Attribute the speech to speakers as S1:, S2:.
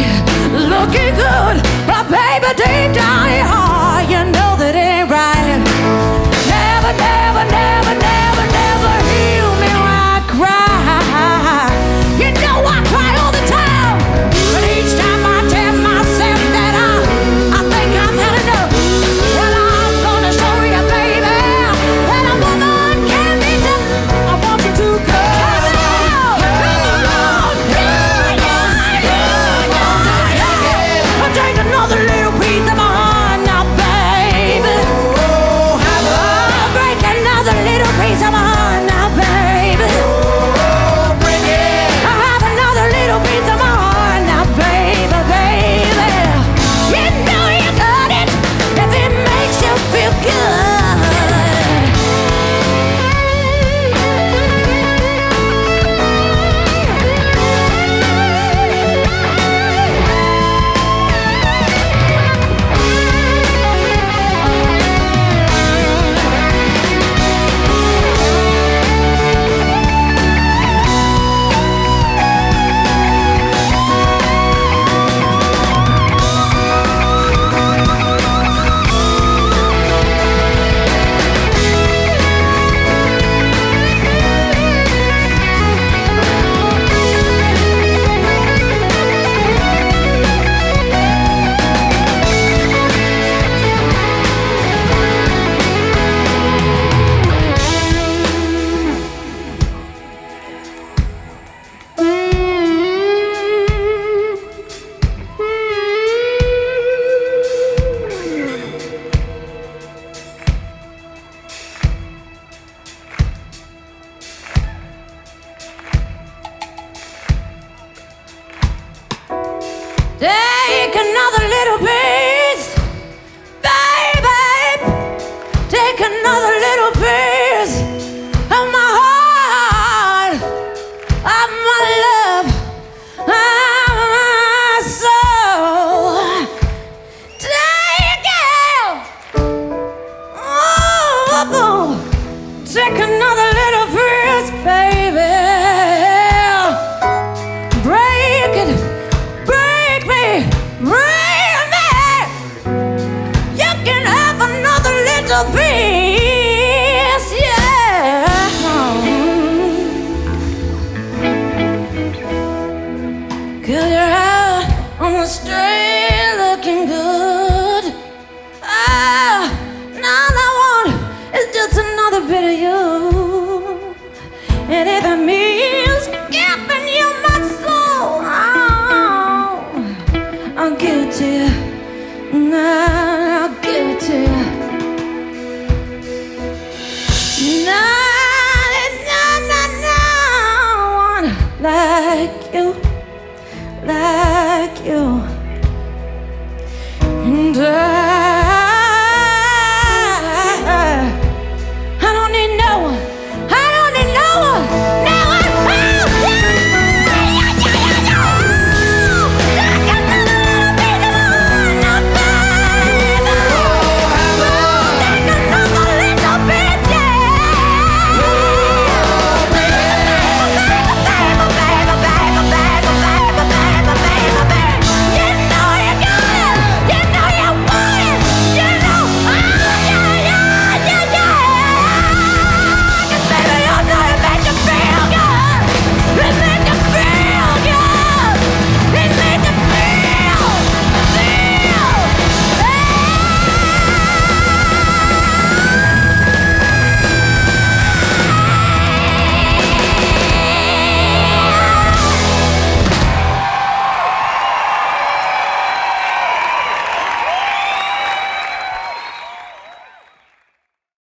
S1: looking good, but baby, deep down your heart, you know that ain't right. Never, never, never, never, never heal me when I cry. You know I cry all the time, but each time I tell myself that I think I've had enough. Well, I'm gonna show you, baby, that a woman can be tough. I want you to go. Take another little piece of my heart now, baby. Break another little piece of my heart now, baby. Bring it. I have another little piece of my heart now, baby, baby. You know you got it if it makes you feel good. Take another little piece, baby. Take another little piece of my heart, of my love, of my soul. Take it. Oh, take another little piece, baby. Break it. Break me. You can have another little piece, yeah. 'Cause you're out on the street looking good. All I want is just another bit of you. And if it means giving you my soul, I'll give it to you now.